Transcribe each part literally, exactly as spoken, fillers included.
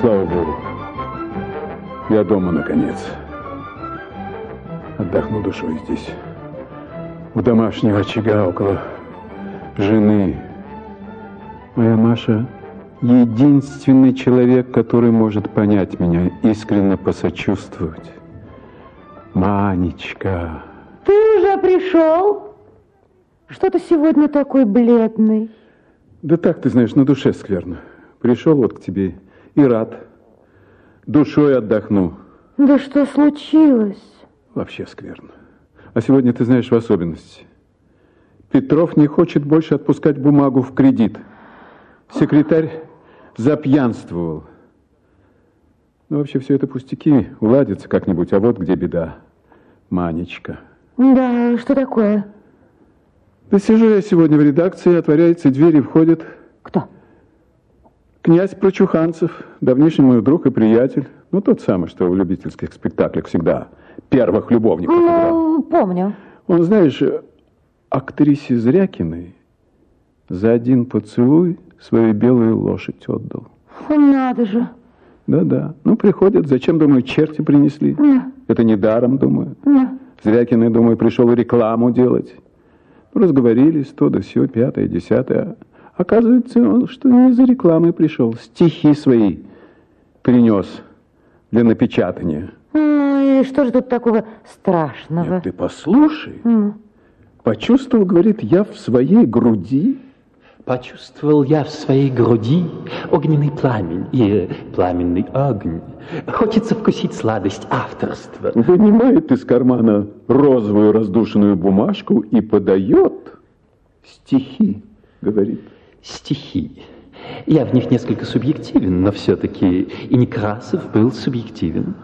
Слава Богу. Я дома, наконец. Отдохну душой здесь. У домашнего очага, около жены. Моя Маша единственный человек, который может понять меня, искренне посочувствовать. Манечка. Ты уже пришел? Что ты сегодня такой бледный? Да так, ты знаешь, на душе скверно. Пришел вот к тебе и рад. Душой отдохну. Да что случилось? Вообще скверно. А сегодня, ты знаешь, в особенности. Петров не хочет больше отпускать бумагу в кредит. Секретарь запьянствовал. Ну, вообще, все это пустяки. Уладится как-нибудь. А вот где беда. Манечка. Да, что такое? Да сижу я сегодня в редакции, отворяется дверь и входит... Кто? Князь Прочуханцев, давнишний мой друг и приятель. Ну, тот самый, что в любительских спектаклях всегда первых любовников играл. Ну, помню. Он, знаешь, актрисе Зрякиной за один поцелуй свою белую лошадь отдал. Надо же. Да-да. Ну, приходят, зачем, думаю, черти принесли? Не. Это не даром, думаю. Не. Зрякиной, думаю, пришел рекламу делать. Разговорились, то да сё, пятое, десятое. Оказывается, он что не за рекламой пришел, стихи свои принес для напечатания. Ну, и что же тут такого страшного? Нет, ты послушай. Mm. Почувствовал, говорит, я в своей груди. Почувствовал я в своей груди огненный пламень и пламенный огонь. Хочется вкусить сладость авторства. Вынимает из кармана розовую раздушенную бумажку и подает стихи, говорит. Стихи. Я в них несколько субъективен, но все-таки и Некрасов был субъективен.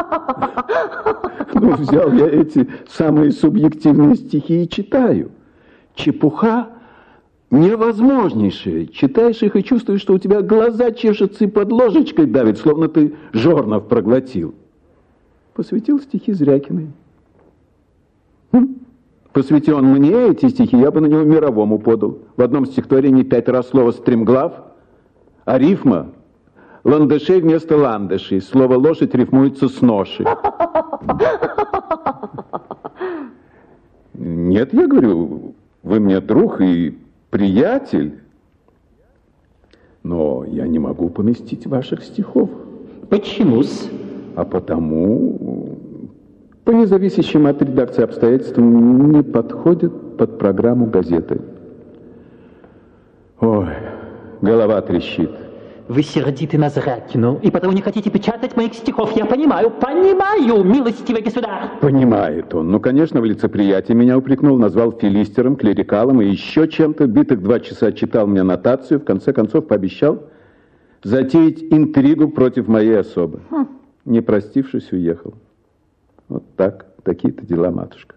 Ну, взял я эти самые субъективные стихи и читаю. Чепуха невозможнейшая. Читаешь их и чувствуешь, что у тебя глаза чешутся и под ложечкой давит, словно ты жорнов проглотил. Посвятил стихи Зрякиной. Хм? Посвяти он мне эти стихи, я бы на него мировому подал. В одном стихотворении пять раз слово «стремглав», а рифма «ландышей» вместо «ландышей». Слово «лошадь» рифмуется с «ноши». Нет, я говорю, вы мне друг и приятель, но я не могу поместить ваших стихов. Почему-с? А потому... по независящим от редакции обстоятельствам не подходит под программу газеты. Ой, голова трещит. Вы сердиты на Зрякину и потому не хотите печатать моих стихов. Я понимаю, понимаю, милостивый государь. Понимает он. Ну, конечно, в лицеприятии меня упрекнул, назвал филистером, клерикалом и еще чем-то. Битых два часа читал мне нотацию, в конце концов пообещал затеять интригу против моей особы. Хм. Не простившись, уехал. Вот так, такие-то дела, матушка.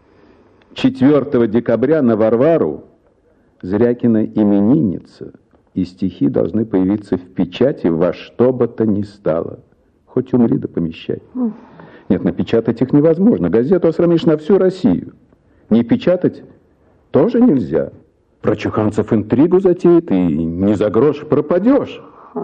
четвёртого декабря на Варвару Зрякина именинница, и стихи должны появиться в печати во что бы то ни стало. Хоть умри да помещай. Mm. Нет, напечатать их невозможно. Газету осрамишь на всю Россию. Не печатать тоже нельзя. Прочуханцев интригу затеет, и не за грош пропадешь.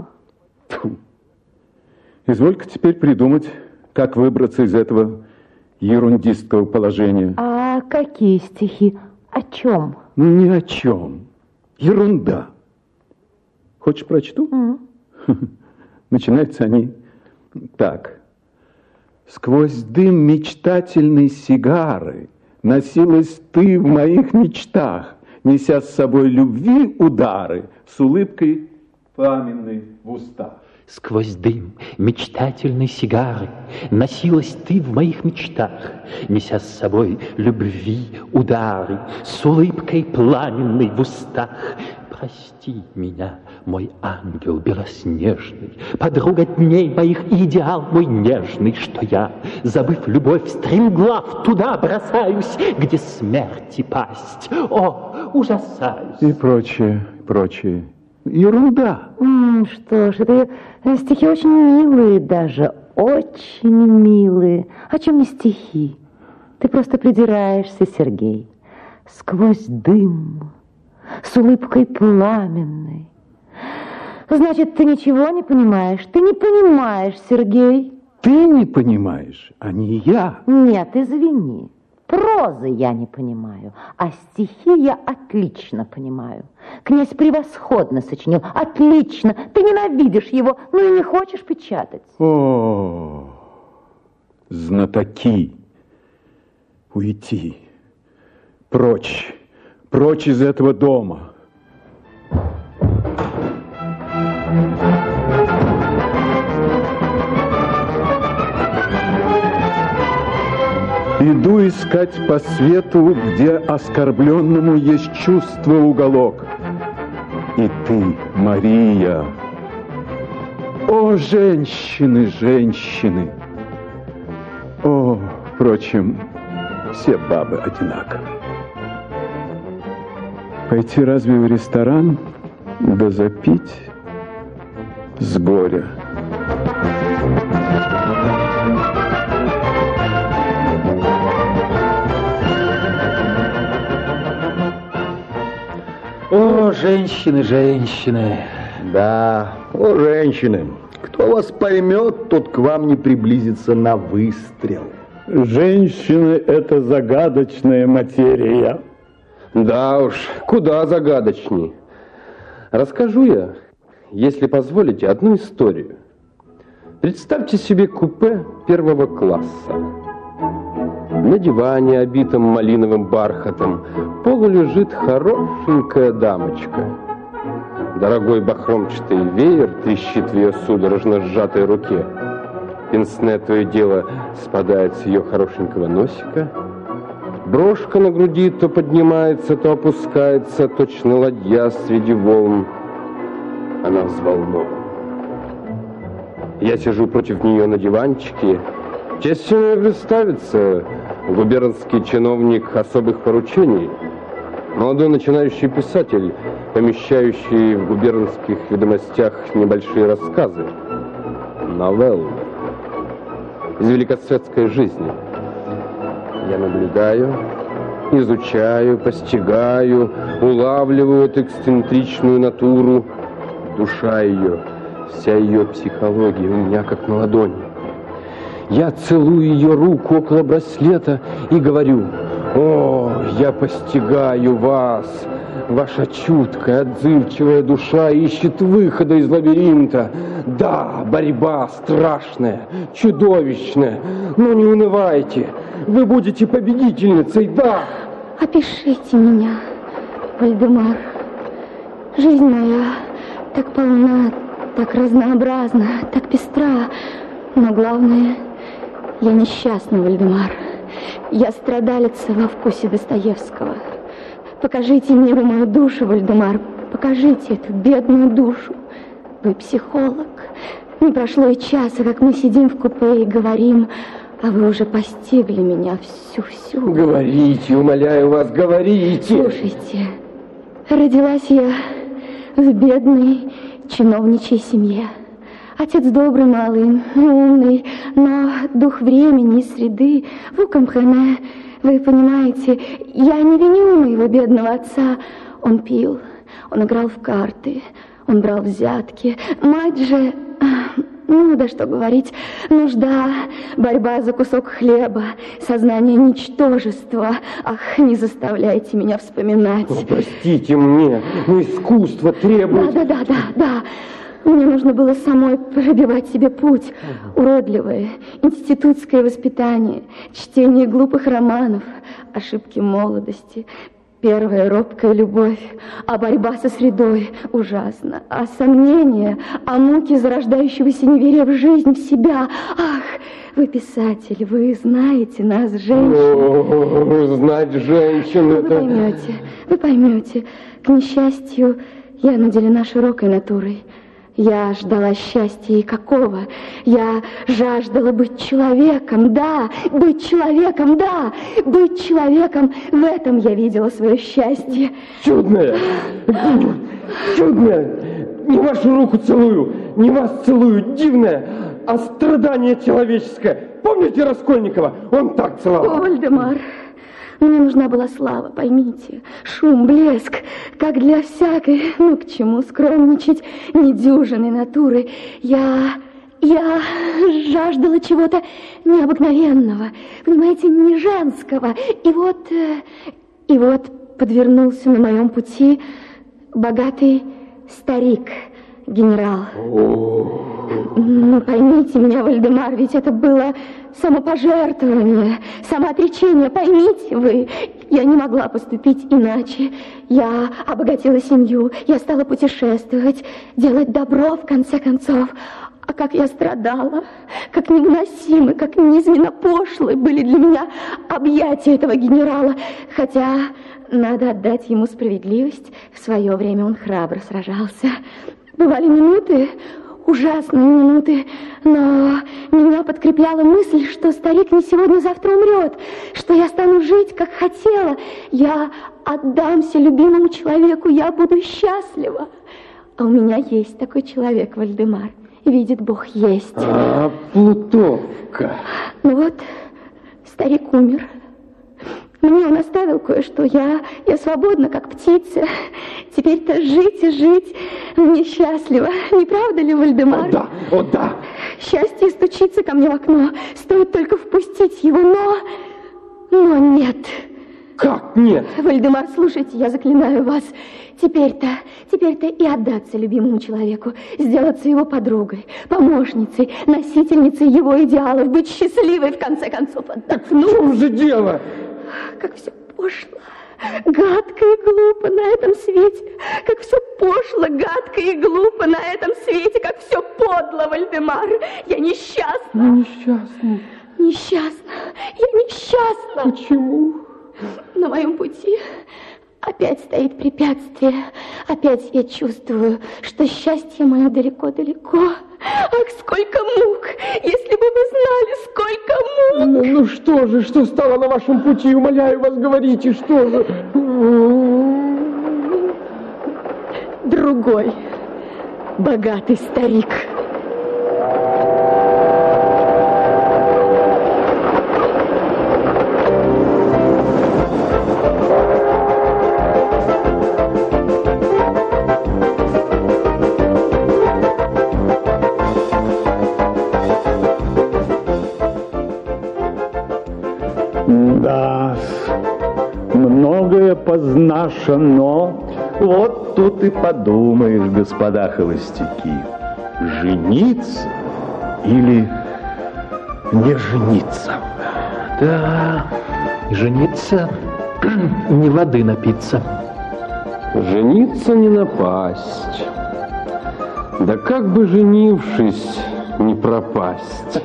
Huh. Изволь-ка теперь придумать, как выбраться из этого ерундистского положения. А какие стихи? О чем? Ну, ни о чем. Ерунда. Хочешь, прочту? Mm. Начинаются они так. Сквозь дым мечтательной сигары носилась ты в моих мечтах, неся с собой любви удары с улыбкой пламенной в устах. Сквозь дым мечтательной сигары носилась ты в моих мечтах, неся с собой любви удары с улыбкой пламенной в устах. Прости меня, мой ангел белоснежный, подруга дней моих и идеал мой нежный, что я, забыв любовь, стремглав туда бросаюсь, где смерти пасть. О, ужасаюсь. И прочее, прочее. Ерунда. М, что ж, это стихи очень милые даже, очень милые. О чем не стихи? Ты просто придираешься, Сергей. Сквозь дым, с улыбкой пламенной. Значит, ты ничего не понимаешь. Ты не понимаешь, Сергей. Ты не понимаешь, а не я. Нет, извини. Прозы я не понимаю, а стихи я отлично понимаю. Князь превосходно сочинил, отлично. Ты ненавидишь его, но и не хочешь печатать. О, знатоки, уйти, прочь, прочь из этого дома. Иду искать по свету, где оскорбленному есть чувство уголок. И ты, Мария, о, женщины, женщины! О, впрочем, все бабы одинаковы. Пойти разве в ресторан, да запить с горя? О, женщины, женщины. Да, о, женщины. Кто вас поймет, тот к вам не приблизится на выстрел. Женщины – это загадочная материя. Да уж, куда загадочней. Расскажу я, если позволите, одну историю. Представьте себе купе первого класса. На диване, обитом малиновым бархатом, полу лежит хорошенькая дамочка. Дорогой бахромчатый веер трещит в ее судорожно сжатой руке. Пенсне то и дело спадает с ее хорошенького носика. Брошка на груди то поднимается, то опускается, точно ладья среди волн. Она взволнована. Я сижу против нее на диванчике. Честью мне представится губернский чиновник особых поручений, молодой начинающий писатель, помещающий в губернских ведомостях небольшие рассказы, новеллы из великосветской жизни. Я наблюдаю, изучаю, постигаю, улавливаю эту эксцентричную натуру. Душа ее, вся ее психология у меня как на ладони. Я целую ее руку около браслета и говорю: «О, я постигаю вас! Ваша чуткая, отзывчивая душа ищет выхода из лабиринта. Да, борьба страшная, чудовищная, но не унывайте. Вы будете победительницей, да!» Опишите меня, Вальдемар. Жизнь моя так полна, так разнообразна, так пестра. Но главное, я несчастна, Вальдемар. Я страдалица во вкусе Достоевского. Покажите мне вы мою душу, Вальдемар. Покажите эту бедную душу. Вы психолог. Не прошло и часа, как мы сидим в купе и говорим, а вы уже постигли меня всю-всю. Говорите, умоляю вас, говорите. Слушайте, родилась я в бедной чиновничьей семье. Отец добрый, малый, умный, но дух времени и среды, vous comprenez, вы понимаете, я не виню моего бедного отца. Он пил, он играл в карты, он брал взятки. Мать же, ну да что говорить, нужда, борьба за кусок хлеба, сознание ничтожества. Ах, не заставляйте меня вспоминать. О, простите мне, но искусство требует... Да, да, да, да, да. Мне нужно было самой пробивать себе путь. Уродливое институтское воспитание, чтение глупых романов, ошибки молодости, первая робкая любовь, а борьба со средой ужасно, а сомнения, а муки зарождающегося неверия в жизнь, в себя. Ах, вы писатель, вы знаете нас, женщин. О, знать женщин, вы это... поймете, вы поймете. К несчастью, я наделена широкой натурой. Я ждала счастья и какого? Я жаждала быть человеком, да, быть человеком, да, быть человеком. В этом я видела свое счастье. Чудное, чудное. Не вашу руку целую, не вас целую, дивное, а страдание человеческое. Помните Раскольникова? Он так целовал. О, Вальдемар, Мне нужна была слава, поймите, шум, блеск, как для всякой, ну к чему скромничать, недюжинной натуры. Я, я жаждала чего-то необыкновенного, понимаете, не женского. И вот, и вот подвернулся на моем пути богатый старик, генерал. Ну, поймите меня, Вальдемар, ведь это было самопожертвование, самоотречение, поймите вы. Я не могла поступить иначе. Я обогатила семью, я стала путешествовать, делать добро, в конце концов. А как я страдала, как невыносимы, как низменно пошлы были для меня объятия этого генерала. Хотя, надо отдать ему справедливость, в свое время он храбро сражался. Бывали минуты, ужасные минуты, но меня подкрепляла мысль, что старик не сегодня-завтра умрет, что я стану жить, как хотела. Я отдамся любимому человеку, я буду счастлива. А у меня есть такой человек, Вальдемар. Видит Бог, есть. А, Плутовка. Ну вот, старик умер. Мне он оставил кое-что. Я, я свободна, как птица. Теперь-то жить и жить мне счастливо. Не правда ли, Вальдемар? О, да, о, да. Счастье стучится ко мне в окно. Стоит только впустить его, но... Но нет. Как нет? Вальдемар, слушайте, я заклинаю вас. Теперь-то, теперь-то и отдаться любимому человеку, сделаться его подругой, помощницей, носительницей его идеалов, быть счастливой, в конце концов, отдохнуть. В чем же дело? Как все пошло, гадко и глупо на этом свете. Как все пошло, гадко и глупо на этом свете. Как все подло, Вальдемар. Я несчастна. Ну, несчастна. Несчастна. Я несчастна. Почему? На моем пути опять стоит препятствие. Опять я чувствую, что счастье мое далеко-далеко. Ах, сколько мук! Если бы вы знали, сколько мук! Ну, ну что же, что стало на вашем пути? Умоляю вас, говорите, что же? Другой богатый старик. Да, многое познашено. Вот тут и подумаешь, господа холостяки, жениться или не жениться? Да, жениться, не воды напиться. Жениться не напасть. Да как бы женившись, не пропасть.